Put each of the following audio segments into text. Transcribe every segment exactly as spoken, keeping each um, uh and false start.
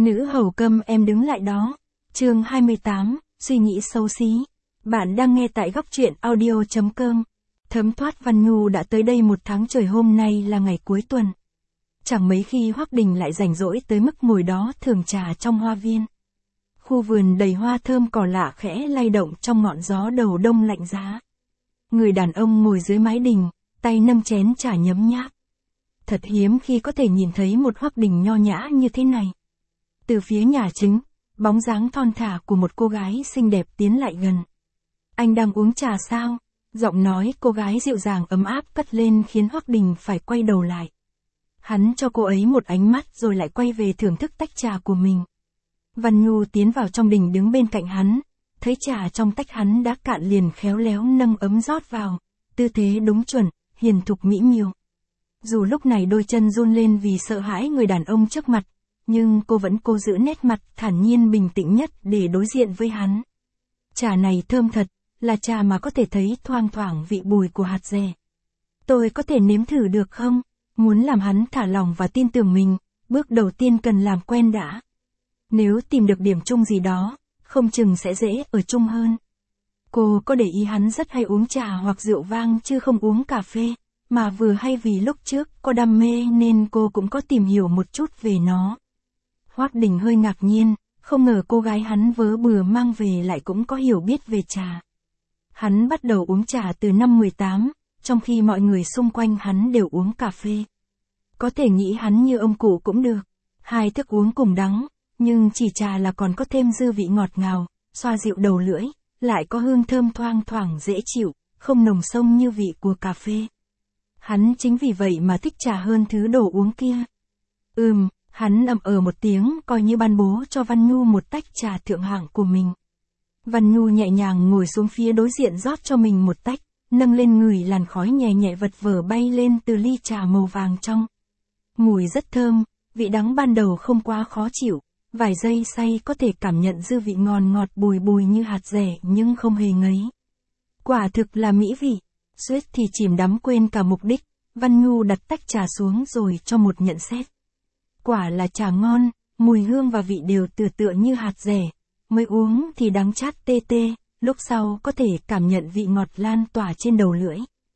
Nữ hầu câm em đứng lại đó. Chương hai mươi tám, suy nghĩ xấu xí. Bạn đang nghe tại góc truyện audio chấm com. Thấm thoát Văn Nhu đã tới đây một tháng trời, hôm nay là ngày cuối tuần. Chẳng mấy khi Hoắc Đình lại rảnh rỗi tới mức ngồi đó thưởng trà trong hoa viên. Khu vườn đầy hoa thơm cỏ lạ khẽ lay động trong ngọn gió đầu đông lạnh giá. Người đàn ông ngồi dưới mái đình, tay nâng chén trà nhấm nháp. Thật hiếm khi có thể nhìn thấy một Hoắc Đình nho nhã như thế này. Từ phía nhà chính, bóng dáng thon thả của một cô gái xinh đẹp tiến lại gần. Anh đang uống trà sao? Giọng nói cô gái dịu dàng ấm áp cất lên khiến Hoắc Đình phải quay đầu lại. Hắn cho cô ấy một ánh mắt rồi lại quay về thưởng thức tách trà của mình. Văn Nhu tiến vào trong đình đứng bên cạnh hắn, thấy trà trong tách hắn đã cạn liền khéo léo nâng ấm rót vào, tư thế đúng chuẩn, hiền thục mỹ miều. Dù lúc này đôi chân run lên vì sợ hãi người đàn ông trước mặt, nhưng cô vẫn cố giữ nét mặt thản nhiên bình tĩnh nhất để đối diện với hắn. Trà này thơm thật, là trà mà có thể thấy thoang thoảng vị bùi của hạt dẻ. Tôi có thể nếm thử được không? Muốn làm hắn thả lòng và tin tưởng mình, bước đầu tiên cần làm quen đã. Nếu tìm được điểm chung gì đó, không chừng sẽ dễ ở chung hơn. Cô có để ý hắn rất hay uống trà hoặc rượu vang chứ không uống cà phê, mà vừa hay vì lúc trước có đam mê nên cô cũng có tìm hiểu một chút về nó. Hoắc Đình hơi ngạc nhiên, không ngờ cô gái hắn vớ bừa mang về lại cũng có hiểu biết về trà. Hắn bắt đầu uống trà từ năm mười tám, trong khi mọi người xung quanh hắn đều uống cà phê. Có thể nghĩ hắn như ông cụ cũng được, hai thức uống cùng đắng, nhưng chỉ trà là còn có thêm dư vị ngọt ngào, xoa dịu đầu lưỡi, lại có hương thơm thoang thoảng dễ chịu, không nồng sông như vị của cà phê. Hắn chính vì vậy mà thích trà hơn thứ đồ uống kia. Ừm, hắn ậm ờ một tiếng coi như ban bố cho Văn Nhu một tách trà thượng hạng của mình. Văn Nhu nhẹ nhàng ngồi xuống phía đối diện rót cho mình một tách, nâng lên ngửi làn khói nhẹ nhẹ vật vờ bay lên từ ly trà màu vàng trong. Mùi rất thơm, vị đắng ban đầu không quá khó chịu, vài giây say có thể cảm nhận dư vị ngon ngọt bùi bùi như hạt dẻ nhưng không hề ngấy. Quả thực là mỹ vị. Suýt thì chìm đắm quên cả mục đích, Văn Nhu đặt tách trà xuống rồi cho một nhận xét. Quả là trà ngon, mùi hương và vị đều tựa tựa như hạt dẻ, mới uống thì đắng chát tê tê, lúc sau có thể cảm nhận vị ngọt lan tỏa trên đầu lưỡi.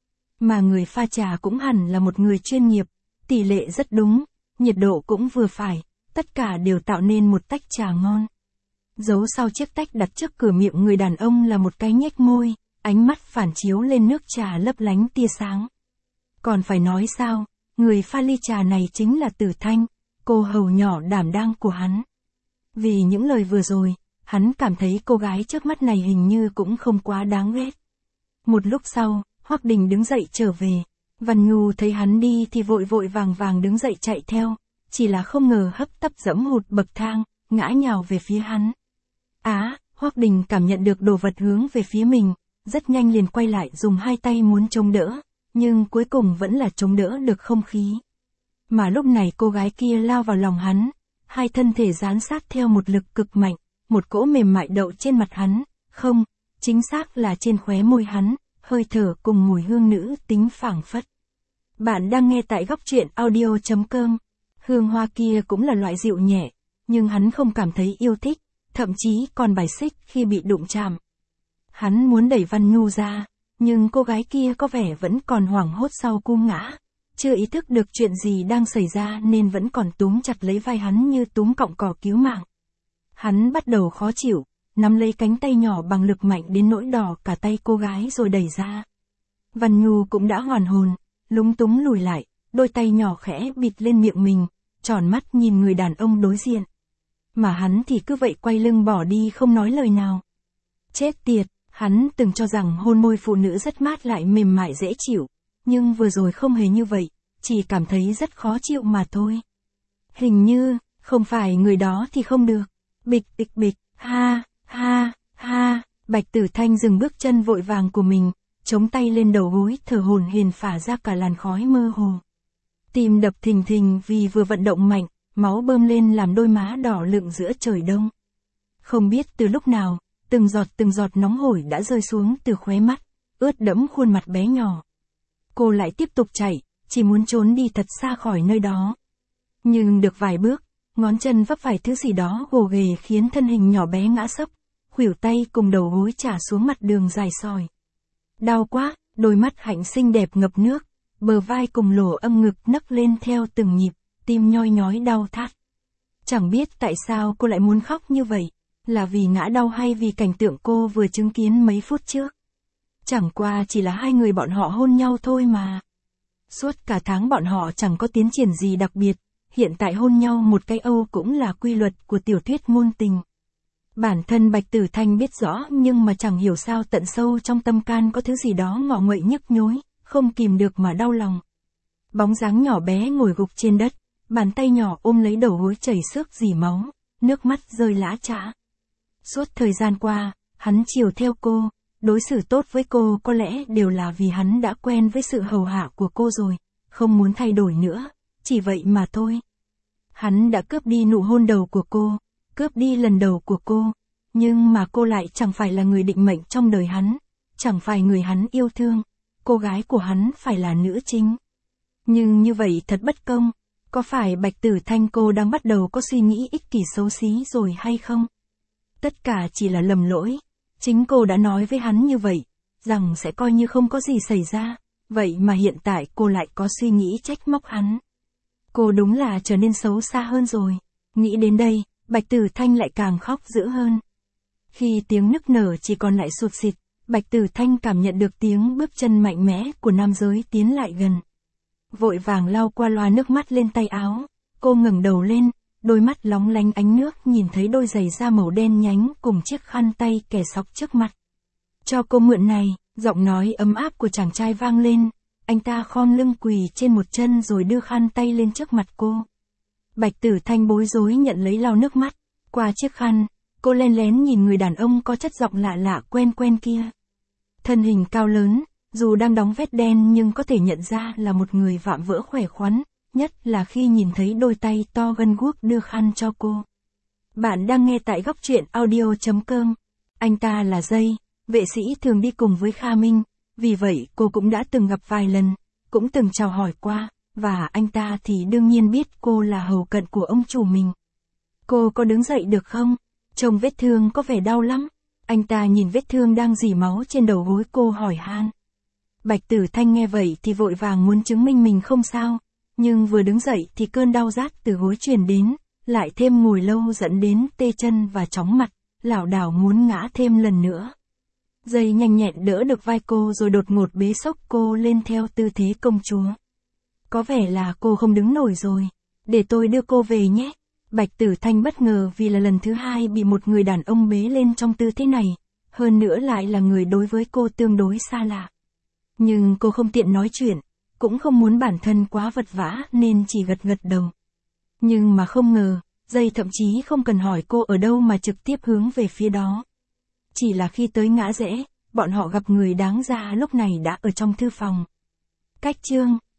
Mà người pha trà cũng hẳn là một người chuyên nghiệp, tỷ lệ rất đúng, nhiệt độ cũng vừa phải, tất cả đều tạo nên một tách trà ngon. Giấu sau chiếc tách đặt trước cửa miệng người đàn ông là một cái nhếch môi, ánh mắt phản chiếu lên nước trà lấp lánh tia sáng. Còn phải nói sao, người pha ly trà này chính là Tử Thanh, cô hầu nhỏ đảm đang của hắn. Vì những lời vừa rồi, hắn cảm thấy cô gái trước mắt này hình như cũng không quá đáng ghét. Một lúc sau, Hoắc Đình đứng dậy trở về. Văn Nhu thấy hắn đi thì vội vội vàng vàng đứng dậy chạy theo, chỉ là không ngờ hấp tấp dẫm hụt bậc thang, ngã nhào về phía hắn. Á, Hoắc Đình cảm nhận được đồ vật hướng về phía mình, rất nhanh liền quay lại dùng hai tay muốn chống đỡ, nhưng cuối cùng vẫn là chống đỡ được không khí. Mà lúc này cô gái kia lao vào lòng hắn, hai thân thể dán sát theo một lực cực mạnh, một cỗ mềm mại đậu trên mặt hắn, không, chính xác là trên khóe môi hắn, hơi thở cùng mùi hương nữ tính phảng phất. Bạn đang nghe tại góc truyện audio chấm com. Hương hoa kia cũng là loại dịu nhẹ, nhưng hắn không cảm thấy yêu thích, thậm chí còn bài xích khi bị đụng chạm. Hắn muốn đẩy Văn Nhu ra, nhưng cô gái kia có vẻ vẫn còn hoảng hốt sau cú ngã, chưa ý thức được chuyện gì đang xảy ra nên vẫn còn túm chặt lấy vai hắn như túm cọng cỏ cứu mạng. Hắn bắt đầu khó chịu, nắm lấy cánh tay nhỏ bằng lực mạnh đến nỗi đỏ cả tay cô gái rồi đẩy ra. Văn Nhu cũng đã hoàn hồn, lúng túng lùi lại, đôi tay nhỏ khẽ bịt lên miệng mình, tròn mắt nhìn người đàn ông đối diện. Mà hắn thì cứ vậy quay lưng bỏ đi không nói lời nào. Chết tiệt, hắn từng cho rằng hôn môi phụ nữ rất mát lại mềm mại dễ chịu, nhưng vừa rồi không hề như vậy, chỉ cảm thấy rất khó chịu mà thôi. Hình như, không phải người đó thì không được. Bịch bịch bịch, ha, ha, ha, Bạch Tử Thanh dừng bước chân vội vàng của mình, chống tay lên đầu gối thở hổn hển phả ra cả làn khói mơ hồ. Tim đập thình thình vì vừa vận động mạnh, máu bơm lên làm đôi má đỏ lựng giữa trời đông. Không biết từ lúc nào, từng giọt từng giọt nóng hổi đã rơi xuống từ khóe mắt, ướt đẫm khuôn mặt bé nhỏ. Cô lại tiếp tục chạy, chỉ muốn trốn đi thật xa khỏi nơi đó. Nhưng được vài bước, ngón chân vấp phải thứ gì đó gồ ghề khiến thân hình nhỏ bé ngã sấp, khuỷu tay cùng đầu gối chả xuống mặt đường dài sỏi. Đau quá, đôi mắt Hạnh xinh đẹp ngập nước, bờ vai cùng lỗ âm ngực nấc lên theo từng nhịp, tim nhoi nhói đau thắt. Chẳng biết tại sao cô lại muốn khóc như vậy, là vì ngã đau hay vì cảnh tượng cô vừa chứng kiến mấy phút trước. Chẳng qua chỉ là hai người bọn họ hôn nhau thôi mà. Suốt cả tháng bọn họ chẳng có tiến triển gì đặc biệt, hiện tại hôn nhau một cái âu cũng là quy luật của tiểu thuyết ngôn tình. Bản thân Bạch Tử Thanh biết rõ nhưng mà chẳng hiểu sao tận sâu trong tâm can có thứ gì đó ngọ nguậy nhức nhối, không kìm được mà đau lòng. Bóng dáng nhỏ bé ngồi gục trên đất, bàn tay nhỏ ôm lấy đầu gối chảy xước rỉ máu, nước mắt rơi lã chã. Suốt thời gian qua, hắn chiều theo cô, đối xử tốt với cô có lẽ đều là vì hắn đã quen với sự hầu hạ của cô rồi, không muốn thay đổi nữa, chỉ vậy mà thôi. Hắn đã cướp đi nụ hôn đầu của cô, cướp đi lần đầu của cô, nhưng mà cô lại chẳng phải là người định mệnh trong đời hắn, chẳng phải người hắn yêu thương, cô gái của hắn phải là nữ chính. Nhưng như vậy thật bất công, có phải Bạch Tử Thanh cô đang bắt đầu có suy nghĩ ích kỷ xấu xí rồi hay không? Tất cả chỉ là lầm lỗi, chính cô đã nói với hắn như vậy, rằng sẽ coi như không có gì xảy ra, vậy mà hiện tại cô lại có suy nghĩ trách móc hắn. Cô đúng là trở nên xấu xa hơn rồi, nghĩ đến đây, Bạch Tử Thanh lại càng khóc dữ hơn. Khi tiếng nức nở chỉ còn lại sụt sịt, Bạch Tử Thanh cảm nhận được tiếng bước chân mạnh mẽ của nam giới tiến lại gần. Vội vàng lau qua loa nước mắt lên tay áo, cô ngẩng đầu lên, đôi mắt lóng lánh ánh nước nhìn thấy đôi giày da màu đen nhánh cùng chiếc khăn tay kẻ sọc trước mặt. Cho cô mượn này, giọng nói ấm áp của chàng trai vang lên, anh ta khom lưng quỳ trên một chân rồi đưa khăn tay lên trước mặt cô. Bạch Tử Thanh bối rối nhận lấy lau nước mắt, qua chiếc khăn, cô len lén nhìn người đàn ông có chất giọng lạ lạ quen quen kia. Thân hình cao lớn, dù đang đóng vết đen nhưng có thể nhận ra là một người vạm vỡ khỏe khoắn, nhất là khi nhìn thấy đôi tay to gân guốc đưa khăn cho cô. Bạn đang nghe tại góc truyện audio chấm com. Anh ta là Dây, vệ sĩ thường đi cùng với Kha Minh, vì vậy cô cũng đã từng gặp vài lần, cũng từng chào hỏi qua, và anh ta thì đương nhiên biết cô là hầu cận của ông chủ mình. Cô có đứng dậy được không? Trông vết thương có vẻ đau lắm. Anh ta nhìn vết thương đang rỉ máu trên đầu gối cô hỏi han. Bạch Tử Thanh nghe vậy thì vội vàng muốn chứng minh mình không sao, nhưng vừa đứng dậy thì cơn đau rát từ gối truyền đến, lại thêm ngồi lâu dẫn đến tê chân và chóng mặt, lảo đảo muốn ngã thêm lần nữa. Dây nhanh nhẹn đỡ được vai cô rồi đột ngột bế xốc cô lên theo tư thế công chúa. Có vẻ là cô không đứng nổi rồi, để tôi đưa cô về nhé. Bạch Tử Thanh bất ngờ vì là lần thứ hai bị một người đàn ông bế lên trong tư thế này, hơn nữa lại là người đối với cô tương đối xa lạ. Nhưng cô không tiện nói chuyện, cũng không muốn bản thân quá vật vã nên chỉ gật gật đầu. Nhưng mà không ngờ, Dây thậm chí không cần hỏi cô ở đâu mà trực tiếp hướng về phía đó. Chỉ là khi tới ngã rẽ, bọn họ gặp người đáng ra lúc này đã ở trong thư phòng. Cách chương